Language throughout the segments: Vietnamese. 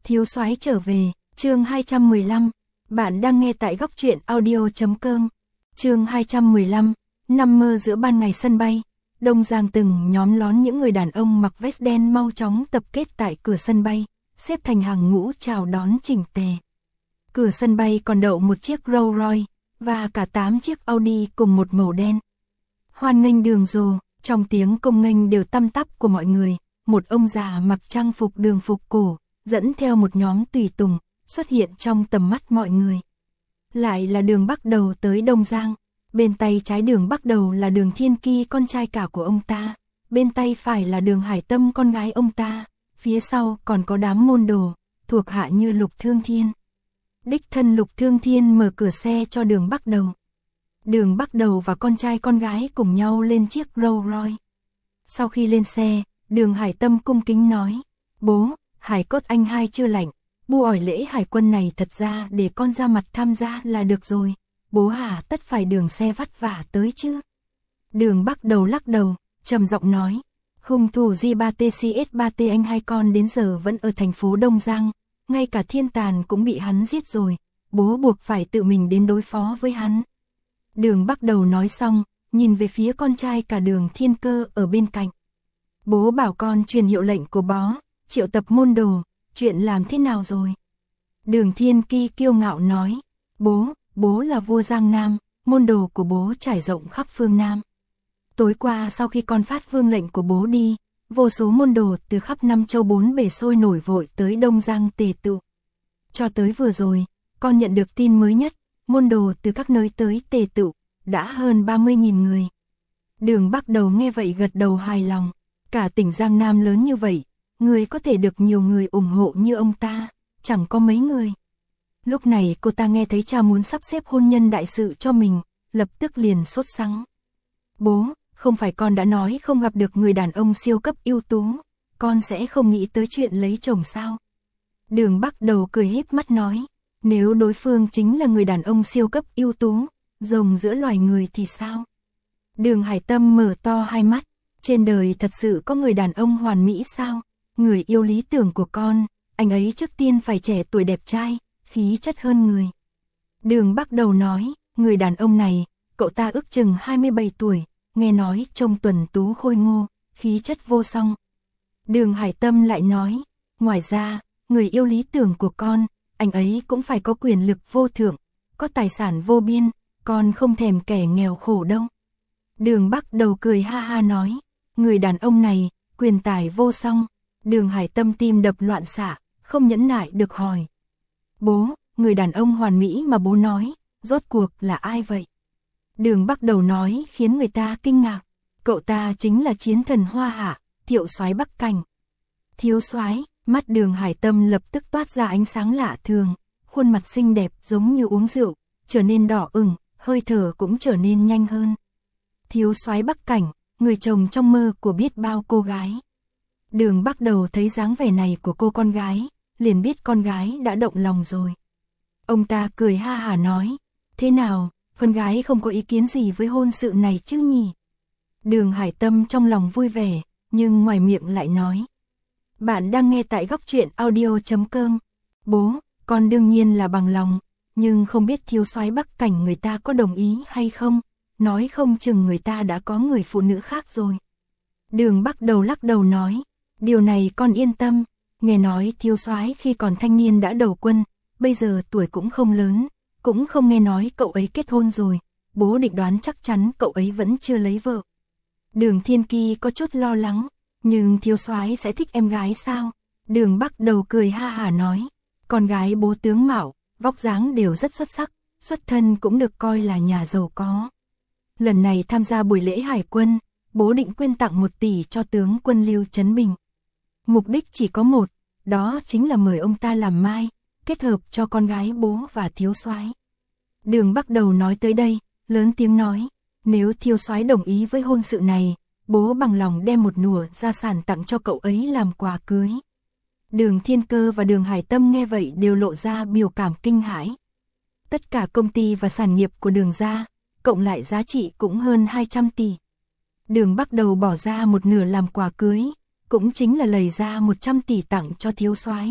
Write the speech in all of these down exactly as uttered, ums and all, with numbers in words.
Thiếu soái trở về, chương hai trăm mười lăm. Bạn đang nghe tại góc truyện audio chấm com. Chương hai trăm mười lăm. Nằm mơ giữa ban ngày sân bay. Đông Giang từng nhóm lón những người đàn ông mặc vest đen mau chóng tập kết tại cửa sân bay, xếp thành hàng ngũ chào đón chỉnh tề. Cửa sân bay còn đậu một chiếc Rolls Royce và cả tám chiếc Audi cùng một màu đen. Hoan nghênh đường rồ, trong tiếng công nghênh đều tăm tắp của mọi người, một ông già mặc trang phục đường phục cổ, dẫn theo một nhóm tùy tùng, xuất hiện trong tầm mắt mọi người. Lại là Đường Bắc Đầu tới Đông Giang, bên tay trái Đường Bắc Đầu là Đường Thiên Ki con trai cả của ông ta, bên tay phải là Đường Hải Tâm con gái ông ta, phía sau còn có đám môn đồ, thuộc hạ như Lục Thương Thiên. Đích thân Lục Thương Thiên mở cửa xe cho Đường Bắc Đầu. Đường Bắc Đầu và con trai con gái cùng nhau lên chiếc Rolls Royce. Sau khi lên xe, Đường Hải Tâm cung kính nói, bố, hải cốt anh hai chưa lạnh, bu ỏi lễ hải quân này thật ra để con ra mặt tham gia là được rồi, bố hả tất phải đường xe vất vả tới chứ. Đường Bắc Đầu lắc đầu, trầm giọng nói, hung thủ G ba T C S ba T anh hai con đến giờ vẫn ở thành phố Đông Giang, ngay cả Thiên Tàn cũng bị hắn giết rồi, bố buộc phải tự mình đến đối phó với hắn. Đường Bắc Đầu nói xong, nhìn về phía con trai cả Đường Thiên Cơ ở bên cạnh. Bố bảo con truyền hiệu lệnh của bó, triệu tập môn đồ, chuyện làm thế nào rồi? Đường Thiên Ki kiêu ngạo nói, bố, bố là vua Giang Nam, môn đồ của bố trải rộng khắp phương Nam. Tối qua sau khi con phát vương lệnh của bố đi, vô số môn đồ từ khắp năm châu bốn bể sôi nổi vội tới Đông Giang tề tụ. Cho tới vừa rồi, con nhận được tin mới nhất, môn đồ từ các nơi tới tề tụ, đã hơn ba mươi nghìn người. Đường Bắc Đầu nghe vậy gật đầu hài lòng, cả tỉnh Giang Nam lớn như vậy, người có thể được nhiều người ủng hộ như ông ta, chẳng có mấy người. Lúc này cô ta nghe thấy cha muốn sắp xếp hôn nhân đại sự cho mình, lập tức liền sốt sắng. Bố, không phải con đã nói không gặp được người đàn ông siêu cấp ưu tú, con sẽ không nghĩ tới chuyện lấy chồng sao? Đường Bắc Đầu cười híp mắt nói, nếu đối phương chính là người đàn ông siêu cấp ưu tú, rồng giữa loài người thì sao? Đường Hải Tâm mở to hai mắt, trên đời thật sự có người đàn ông hoàn mỹ sao? Người yêu lý tưởng của con, anh ấy trước tiên phải trẻ tuổi đẹp trai, khí chất hơn người. Đường Bắc Đầu nói, người đàn ông này, cậu ta ước chừng hai mươi bảy tuổi, nghe nói trông tuần tú khôi ngô, khí chất vô song. Đường Hải Tâm lại nói, ngoài ra, người yêu lý tưởng của con, anh ấy cũng phải có quyền lực vô thượng, có tài sản vô biên, con không thèm kẻ nghèo khổ đâu. Đường Bắc Đầu cười ha ha nói, người đàn ông này, quyền tài vô song. Đường Hải Tâm tim đập loạn xạ, không nhẫn nại được hỏi. Bố, người đàn ông hoàn mỹ mà bố nói, rốt cuộc là ai vậy? Đường Bắc Đầu nói khiến người ta kinh ngạc, cậu ta chính là chiến thần Hoa Hạ, Thiệu soái Bắc Cảnh. Thiếu soái, mắt Đường Hải Tâm lập tức toát ra ánh sáng lạ thường, khuôn mặt xinh đẹp giống như uống rượu, trở nên đỏ ửng, hơi thở cũng trở nên nhanh hơn. Thiếu soái Bắc Cảnh, người chồng trong mơ của biết bao cô gái. Đường Bắc Đầu thấy dáng vẻ này của cô con gái, liền biết con gái đã động lòng rồi. Ông ta cười ha hả nói, thế nào, con gái không có ý kiến gì với hôn sự này chứ nhỉ? Đường Hải Tâm trong lòng vui vẻ, nhưng ngoài miệng lại nói. Bạn đang nghe tại góc truyện audio chấm com. Bố, con đương nhiên là bằng lòng, nhưng không biết thiếu soái Bắc Cảnh người ta có đồng ý hay không, nói không chừng người ta đã có người phụ nữ khác rồi. Đường Bắc Đầu lắc đầu nói, điều này con yên tâm, nghe nói thiếu soái khi còn thanh niên đã đầu quân, bây giờ tuổi cũng không lớn, cũng không nghe nói cậu ấy kết hôn rồi, bố định đoán chắc chắn cậu ấy vẫn chưa lấy vợ. Đường Thiên Ki có chút lo lắng, nhưng thiếu soái sẽ thích em gái sao? Đường Bắc Đầu cười ha hả nói, con gái bố tướng mạo, vóc dáng đều rất xuất sắc, xuất thân cũng được coi là nhà giàu có. Lần này tham gia buổi lễ hải quân, bố định quyên tặng một tỷ cho tướng quân Lưu Trấn Bình. Mục đích chỉ có một, đó chính là mời ông ta làm mai, kết hợp cho con gái bố và thiếu soái. Đường Bắc Đầu nói tới đây, lớn tiếng nói, nếu thiếu soái đồng ý với hôn sự này, bố bằng lòng đem một nửa gia sản tặng cho cậu ấy làm quà cưới. Đường Thiên Cơ và Đường Hải Tâm nghe vậy đều lộ ra biểu cảm kinh hãi. Tất cả công ty và sản nghiệp của Đường gia, cộng lại giá trị cũng hơn hai trăm tỷ. Đường Bắc Đầu bỏ ra một nửa làm quà cưới, cũng chính là lấy ra một trăm tỷ tặng cho thiếu soái, kết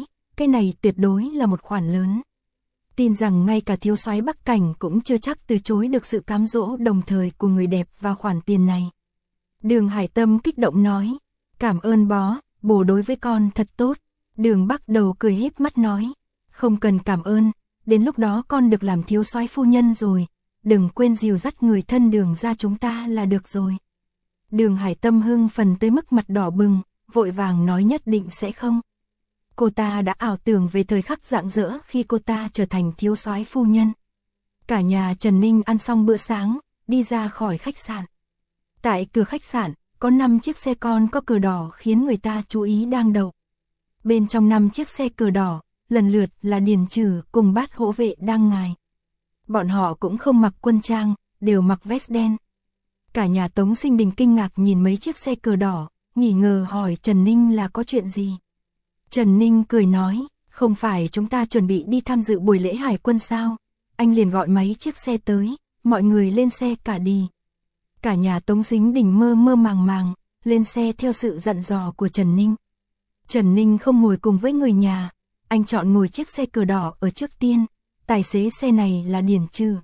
cái này tuyệt đối là một khoản lớn. Tin rằng ngay cả thiếu soái Bắc Cảnh cũng chưa chắc từ chối được sự cám dỗ đồng thời của người đẹp và khoản tiền này. Đường Hải Tâm kích động nói, cảm ơn bó, bố đối với con thật tốt. Đường Bắc Đầu cười híp mắt nói, không cần cảm ơn, đến lúc đó con được làm thiếu soái phu nhân rồi, đừng quên dìu dắt người thân Đường ra chúng ta là được rồi. Đường Hải Tâm hưng phần tới mức mặt đỏ bừng, vội vàng nói nhất định sẽ không. Cô ta đã ảo tưởng về thời khắc rạng rỡ khi cô ta trở thành thiếu soái phu nhân. Cả nhà Trần Ninh ăn xong bữa sáng, đi ra khỏi khách sạn. Tại cửa khách sạn, có năm chiếc xe con có cờ đỏ khiến người ta chú ý đang đậu. Bên trong năm chiếc xe cờ đỏ, lần lượt là Điền Trừ cùng Bát Hỗ Vệ đang ngài. Bọn họ cũng không mặc quân trang, đều mặc vest đen. Cả nhà Tống Sinh Đình kinh ngạc nhìn mấy chiếc xe cờ đỏ, nghi ngờ hỏi Trần Ninh là có chuyện gì. Trần Ninh cười nói, không phải chúng ta chuẩn bị đi tham dự buổi lễ hải quân sao? Anh liền gọi mấy chiếc xe tới, mọi người lên xe cả đi. Cả nhà Tống Sinh Đình mơ mơ màng màng, lên xe theo sự dặn dò của Trần Ninh. Trần Ninh không ngồi cùng với người nhà, anh chọn ngồi chiếc xe cờ đỏ ở trước tiên, tài xế xe này là Điền Trừ.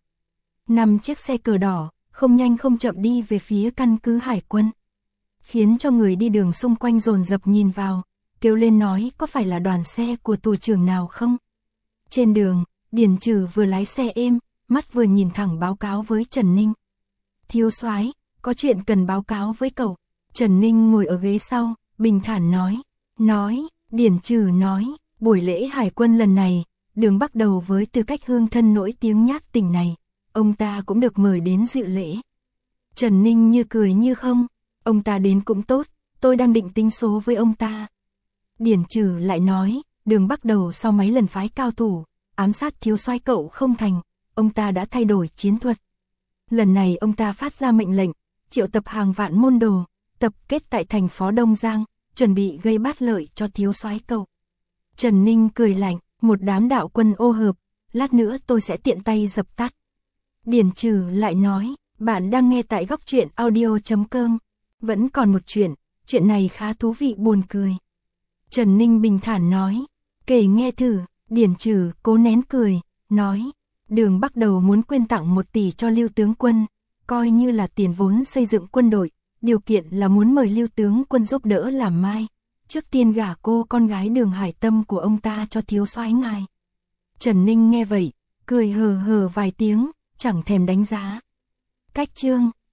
Năm chiếc xe cờ đỏ, không nhanh không chậm đi về phía căn cứ hải quân. Khiến cho người đi đường xung quanh dồn dập nhìn vào, kêu lên nói có phải là đoàn xe của tù trưởng nào không? Trên đường, Điền Trừ vừa lái xe êm, mắt vừa nhìn thẳng báo cáo với Trần Ninh. Thiếu soái, có chuyện cần báo cáo với cậu. Trần Ninh ngồi ở ghế sau, bình thản nói. Nói, Điền Trừ nói, buổi lễ hải quân lần này, Đường Bắc Đầu với tư cách hương thân nổi tiếng nhát tỉnh này, ông ta cũng được mời đến dự lễ. Trần Ninh như cười như không, ông ta đến cũng tốt, tôi đang định tính số với ông ta. Điền Trừ lại nói, Đường Bắc Đầu sau mấy lần phái cao thủ, ám sát thiếu soái cậu không thành, ông ta đã thay đổi chiến thuật. Lần này ông ta phát ra mệnh lệnh, triệu tập hàng vạn môn đồ, tập kết tại thành phố Đông Giang, chuẩn bị gây bát lợi cho thiếu soái cậu. Trần Ninh cười lạnh, một đám đạo quân ô hợp, lát nữa tôi sẽ tiện tay dập tắt. Điền Trừ lại nói, bạn đang nghe tại góc truyện audio chấm com. Vẫn còn một chuyện, chuyện này khá thú vị buồn cười. Trần Ninh bình thản nói, kể nghe thử. Điền Trừ cố nén cười, nói, Đường Bắc Đầu muốn quyên tặng một tỷ cho Lưu tướng quân, coi như là tiền vốn xây dựng quân đội, điều kiện là muốn mời Lưu tướng quân giúp đỡ làm mai, trước tiên gả cô con gái Đường Hải Tâm của ông ta cho thiếu soái ngài. Trần Ninh nghe vậy, cười hờ hờ vài tiếng, chẳng thèm đánh giá. Cách chương